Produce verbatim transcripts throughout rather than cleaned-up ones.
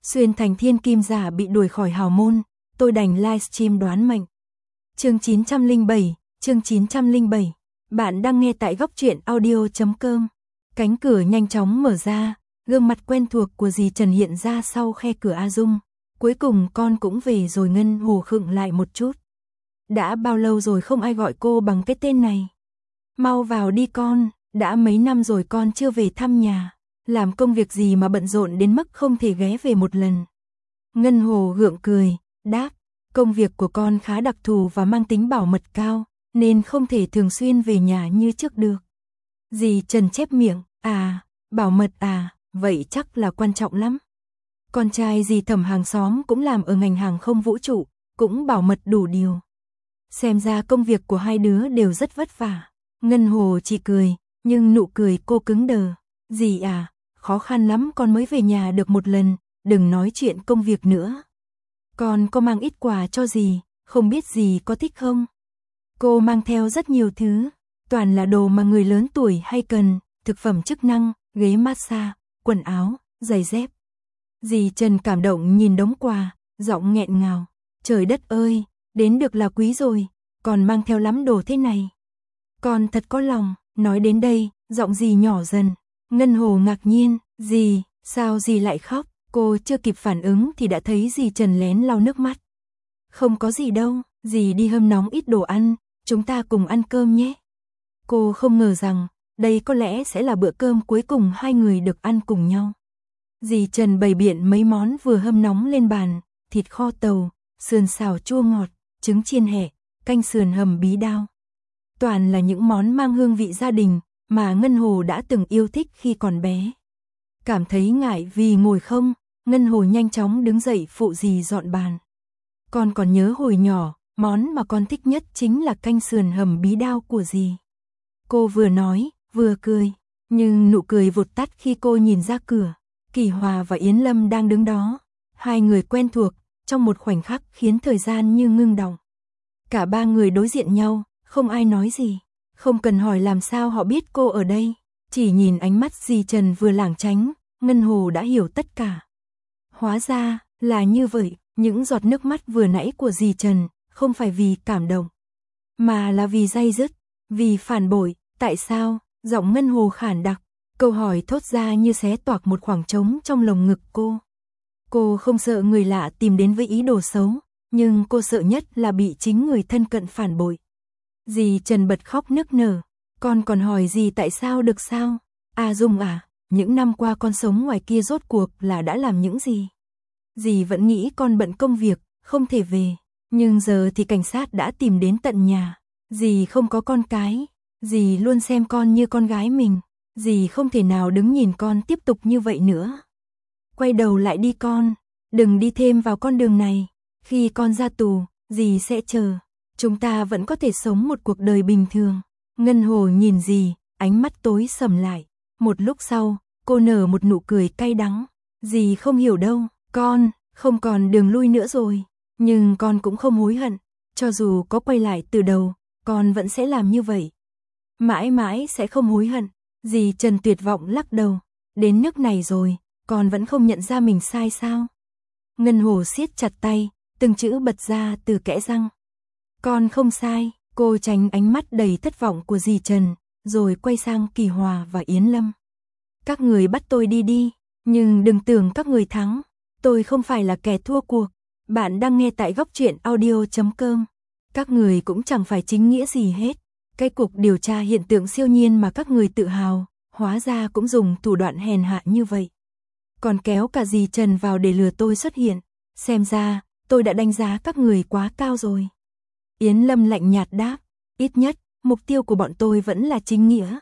Xuyên thành thiên kim giả bị đuổi khỏi hào môn, tôi đành livestream đoán mệnh. Chương chín trăm lẻ bảy, chương chín trăm lẻ bảy. Bạn đang nghe tại góc truyện audio chấm com. Cánh cửa nhanh chóng mở ra, gương mặt quen thuộc của dì Trần hiện ra sau khe cửa A Dung. Cuối cùng con cũng về rồi. Ngân Hồ khựng lại một chút. Đã bao lâu rồi không ai gọi cô bằng cái tên này? Mau vào đi con, đã mấy năm rồi con chưa về thăm nhà. Làm công việc gì mà bận rộn đến mức không thể ghé về một lần? Ngân Hồ gượng cười, đáp, công việc của con khá đặc thù và mang tính bảo mật cao, nên không thể thường xuyên về nhà như trước được. Dì Trần chép miệng, à, bảo mật à, vậy chắc là quan trọng lắm. Con trai dì Thẩm hàng xóm cũng làm ở ngành hàng không vũ trụ, cũng bảo mật đủ điều. Xem ra công việc của hai đứa đều rất vất vả. Ngân Hồ chỉ cười, nhưng nụ cười cô cứng đờ. Dì à, khó khăn lắm con mới về nhà được một lần, đừng nói chuyện công việc nữa. Con có mang ít quà cho dì, không biết dì có thích không? Cô mang theo rất nhiều thứ, toàn là đồ mà người lớn tuổi hay cần, thực phẩm chức năng, ghế massage, quần áo, giày dép. Dì Trần cảm động nhìn đống quà, giọng nghẹn ngào. Trời đất ơi, đến được là quý rồi, còn mang theo lắm đồ thế này. Con thật có lòng. Nói đến đây, giọng dì nhỏ dần. Ngân Hồ ngạc nhiên, dì, sao dì lại khóc? Cô chưa kịp phản ứng thì đã thấy dì Trần lén lau nước mắt. Không có gì đâu, dì đi hâm nóng ít đồ ăn, chúng ta cùng ăn cơm nhé. Cô không ngờ rằng, đây có lẽ sẽ là bữa cơm cuối cùng hai người được ăn cùng nhau. Dì Trần bày biện mấy món vừa hâm nóng lên bàn, thịt kho tàu, sườn xào chua ngọt, trứng chiên hẹ, canh sườn hầm bí đao. Toàn là những món mang hương vị gia đình mà Ngân Hồ đã từng yêu thích khi còn bé. Cảm thấy ngại vì ngồi không, Ngân Hồ nhanh chóng đứng dậy phụ dì dọn bàn. Con còn nhớ hồi nhỏ, món mà con thích nhất chính là canh sườn hầm bí đao của dì. Cô vừa nói, vừa cười, nhưng nụ cười vụt tắt khi cô nhìn ra cửa. Kỳ Hòa và Yến Lâm đang đứng đó. Hai người quen thuộc, trong một khoảnh khắc khiến thời gian như ngưng đọng. Cả ba người đối diện nhau, không ai nói gì. Không cần hỏi làm sao họ biết cô ở đây. Chỉ nhìn ánh mắt dì Trần vừa lảng tránh, Ngân Hồ đã hiểu tất cả. Hóa ra, là như vậy, những giọt nước mắt vừa nãy của dì Trần, không phải vì cảm động, mà là vì day dứt, vì phản bội. Tại sao? Giọng Ngân Hồ khản đặc. Câu hỏi thốt ra như xé toạc một khoảng trống trong lồng ngực cô. Cô không sợ người lạ tìm đến với ý đồ xấu, nhưng cô sợ nhất là bị chính người thân cận phản bội. Dì Trần bật khóc nức nở. Con còn hỏi dì tại sao được sao? À Dung à, những năm qua con sống ngoài kia rốt cuộc là đã làm những gì? Dì vẫn nghĩ con bận công việc, không thể về. Nhưng giờ thì cảnh sát đã tìm đến tận nhà. Dì không có con cái. Dì luôn xem con như con gái mình. Dì không thể nào đứng nhìn con tiếp tục như vậy nữa. Quay đầu lại đi con. Đừng đi thêm vào con đường này. Khi con ra tù, dì sẽ chờ. Chúng ta vẫn có thể sống một cuộc đời bình thường. Ngân Hồ nhìn dì, ánh mắt tối sầm lại. Một lúc sau, cô nở một nụ cười cay đắng. Dì không hiểu đâu, con, không còn đường lui nữa rồi. Nhưng con cũng không hối hận. Cho dù có quay lại từ đầu, con vẫn sẽ làm như vậy. Mãi mãi sẽ không hối hận. Dì Trần tuyệt vọng lắc đầu. Đến nước này rồi, con vẫn không nhận ra mình sai sao? Ngân Hồ siết chặt tay, từng chữ bật ra từ kẽ răng. Con không sai. Cô tránh ánh mắt đầy thất vọng của dì Trần, rồi quay sang Kỳ Hòa và Yến Lâm. Các người bắt tôi đi đi, nhưng đừng tưởng các người thắng. Tôi không phải là kẻ thua cuộc. Bạn đang nghe tại góc truyện audio chấm com. Các người cũng chẳng phải chính nghĩa gì hết. Cái cuộc điều tra hiện tượng siêu nhiên mà các người tự hào, hóa ra cũng dùng thủ đoạn hèn hạ như vậy. Còn kéo cả dì Trần vào để lừa tôi xuất hiện. Xem ra, tôi đã đánh giá các người quá cao rồi. Yến Lâm lạnh nhạt đáp, ít nhất, mục tiêu của bọn tôi vẫn là chính nghĩa.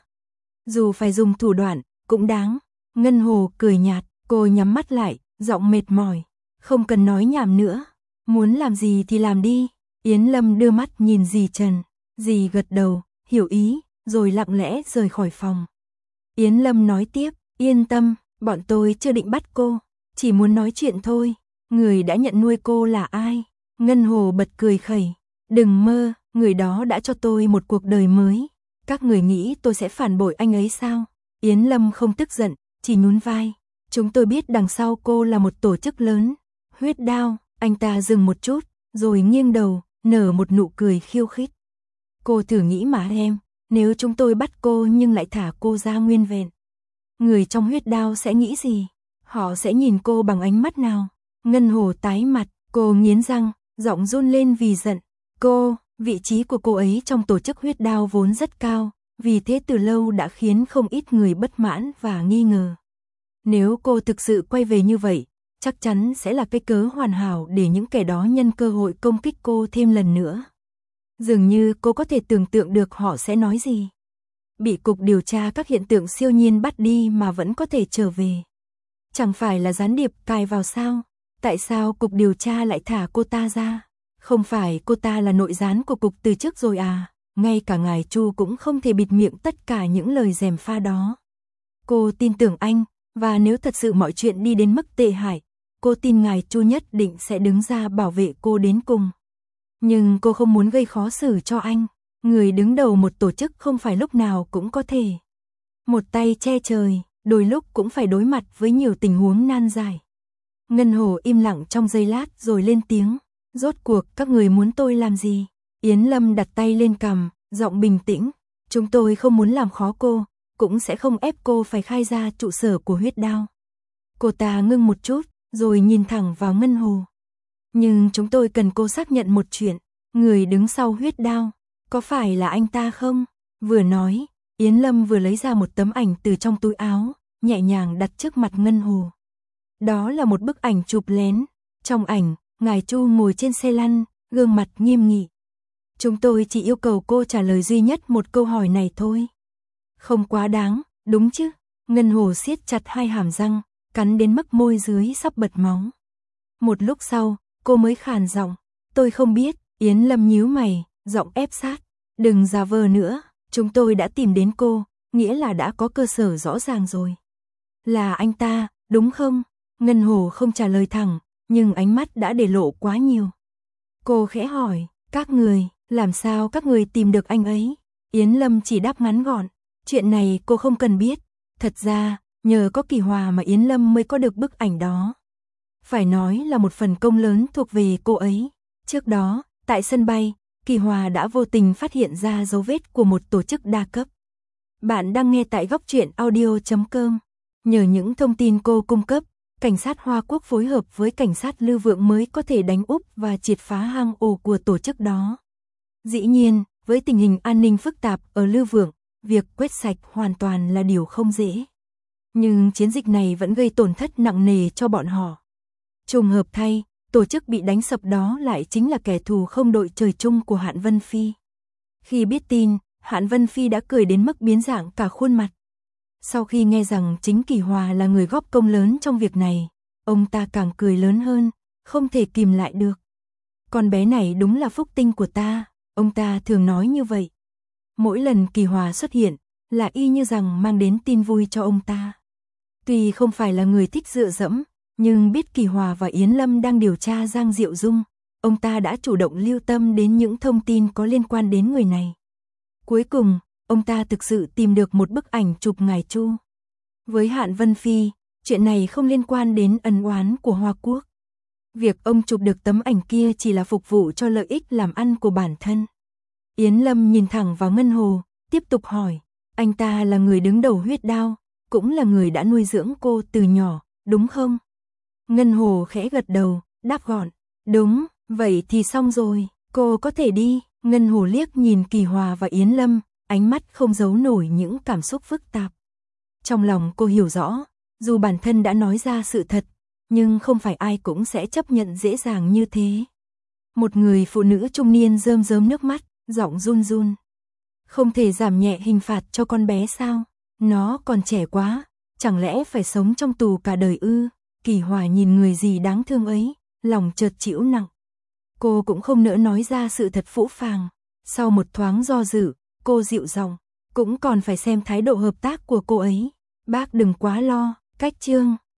Dù phải dùng thủ đoạn, cũng đáng. Ngân Hồ cười nhạt, cô nhắm mắt lại, giọng mệt mỏi. Không cần nói nhảm nữa, muốn làm gì thì làm đi. Yến Lâm đưa mắt nhìn dì Trần, dì gật đầu, hiểu ý, rồi lặng lẽ rời khỏi phòng. Yến Lâm nói tiếp, yên tâm, bọn tôi chưa định bắt cô, chỉ muốn nói chuyện thôi. Người đã nhận nuôi cô là ai? Ngân Hồ bật cười khẩy. Đừng mơ, người đó đã cho tôi một cuộc đời mới. Các người nghĩ tôi sẽ phản bội anh ấy sao? Yến Lâm không tức giận, chỉ nhún vai. Chúng tôi biết đằng sau cô là một tổ chức lớn. Huyết Đao, anh ta dừng một chút, rồi nghiêng đầu, nở một nụ cười khiêu khích. Cô thử nghĩ mà em, nếu chúng tôi bắt cô nhưng lại thả cô ra nguyên vẹn. Người trong Huyết Đao sẽ nghĩ gì? Họ sẽ nhìn cô bằng ánh mắt nào? Ngân Hồ tái mặt, cô nghiến răng, giọng run lên vì giận. Cô, vị trí của cô ấy trong tổ chức Huyết Đao vốn rất cao, vì thế từ lâu đã khiến không ít người bất mãn và nghi ngờ. Nếu cô thực sự quay về như vậy, chắc chắn sẽ là cái cớ hoàn hảo để những kẻ đó nhân cơ hội công kích cô thêm lần nữa. Dường như cô có thể tưởng tượng được họ sẽ nói gì. Bị cục điều tra các hiện tượng siêu nhiên bắt đi mà vẫn có thể trở về. Chẳng phải là gián điệp cài vào sao? Tại sao cục điều tra lại thả cô ta ra? Không phải cô ta là nội gián của cục từ trước rồi à? Ngay cả ngài Chu cũng không thể bịt miệng tất cả những lời gièm pha đó. Cô tin tưởng anh, và nếu thật sự mọi chuyện đi đến mức tệ hại, cô tin ngài Chu nhất định sẽ đứng ra bảo vệ cô đến cùng. Nhưng cô không muốn gây khó xử cho anh. Người đứng đầu một tổ chức không phải lúc nào cũng có thể một tay che trời, đôi lúc cũng phải đối mặt với nhiều tình huống nan giải. Ngân Hồ im lặng trong giây lát rồi lên tiếng. Rốt cuộc các người muốn tôi làm gì? Yến Lâm đặt tay lên cằm, giọng bình tĩnh. Chúng tôi không muốn làm khó cô, cũng sẽ không ép cô phải khai ra trụ sở của Huyết Đao. Cô ta ngưng một chút, rồi nhìn thẳng vào Ngân Hồ. Nhưng chúng tôi cần cô xác nhận một chuyện. Người đứng sau Huyết Đao, có phải là anh ta không? Vừa nói, Yến Lâm vừa lấy ra một tấm ảnh từ trong túi áo, nhẹ nhàng đặt trước mặt Ngân Hồ. Đó là một bức ảnh chụp lén. Trong ảnh, ngài Chu ngồi trên xe lăn, gương mặt nghiêm nghị. Chúng tôi chỉ yêu cầu cô trả lời duy nhất một câu hỏi này thôi. Không quá đáng, đúng chứ? Ngân Hồ siết chặt hai hàm răng, cắn đến mức môi dưới sắp bật máu. Một lúc sau, cô mới khàn giọng. Tôi không biết. Yến Lâm nhíu mày, giọng ép sát. Đừng giả vờ nữa, chúng tôi đã tìm đến cô, nghĩa là đã có cơ sở rõ ràng rồi. Là anh ta, đúng không? Ngân Hồ không trả lời thẳng, nhưng ánh mắt đã để lộ quá nhiều. Cô khẽ hỏi, các người, làm sao các người tìm được anh ấy? Yến Lâm chỉ đáp ngắn gọn, chuyện này cô không cần biết. Thật ra, nhờ có Kỳ Hòa mà Yến Lâm mới có được bức ảnh đó. Phải nói là một phần công lớn thuộc về cô ấy. Trước đó, tại sân bay, Kỳ Hòa đã vô tình phát hiện ra dấu vết của một tổ chức đa cấp. Bạn đang nghe tại góc truyện audio chấm com. Nhờ những thông tin cô cung cấp, cảnh sát Hoa Quốc phối hợp với cảnh sát Lư Vượng mới có thể đánh úp và triệt phá hang ổ của tổ chức đó. Dĩ nhiên, với tình hình an ninh phức tạp ở Lư Vượng, việc quét sạch hoàn toàn là điều không dễ. Nhưng chiến dịch này vẫn gây tổn thất nặng nề cho bọn họ. Trùng hợp thay, tổ chức bị đánh sập đó lại chính là kẻ thù không đội trời chung của Hạn Vân Phi. Khi biết tin, Hạn Vân Phi đã cười đến mức biến dạng cả khuôn mặt. Sau khi nghe rằng chính Kỳ Hòa là người góp công lớn trong việc này, ông ta càng cười lớn hơn, không thể kìm lại được. Con bé này đúng là phúc tinh của ta, ông ta thường nói như vậy. Mỗi lần Kỳ Hòa xuất hiện, là y như rằng mang đến tin vui cho ông ta. Tuy không phải là người thích dựa dẫm, nhưng biết Kỳ Hòa và Yến Lâm đang điều tra Giang Diệu Dung, ông ta đã chủ động lưu tâm đến những thông tin có liên quan đến người này. Cuối cùng, ông ta thực sự tìm được một bức ảnh chụp ngài Chu. Với Hạn Vân Phi, chuyện này không liên quan đến ân oán của Hoa Quốc. Việc ông chụp được tấm ảnh kia chỉ là phục vụ cho lợi ích làm ăn của bản thân. Yến Lâm nhìn thẳng vào Ngân Hồ, tiếp tục hỏi, anh ta là người đứng đầu Huyết Đao, cũng là người đã nuôi dưỡng cô từ nhỏ, đúng không? Ngân Hồ khẽ gật đầu, đáp gọn, đúng, vậy thì xong rồi, cô có thể đi. Ngân Hồ liếc nhìn Kỳ Hòa và Yến Lâm, ánh mắt không giấu nổi những cảm xúc phức tạp. Trong lòng cô hiểu rõ, dù bản thân đã nói ra sự thật, nhưng không phải ai cũng sẽ chấp nhận dễ dàng như thế. Một người phụ nữ trung niên rơm rớm nước mắt, giọng run run. Không thể giảm nhẹ hình phạt cho con bé sao? Nó còn trẻ quá, chẳng lẽ phải sống trong tù cả đời ư? Kỳ Hòa nhìn người gì đáng thương ấy, lòng chợt chịu nặng. Cô cũng không nỡ nói ra sự thật phũ phàng. Sau một thoáng do dự, cô dịu giọng, cũng còn phải xem thái độ hợp tác của cô ấy. Bác đừng quá lo, cách chương.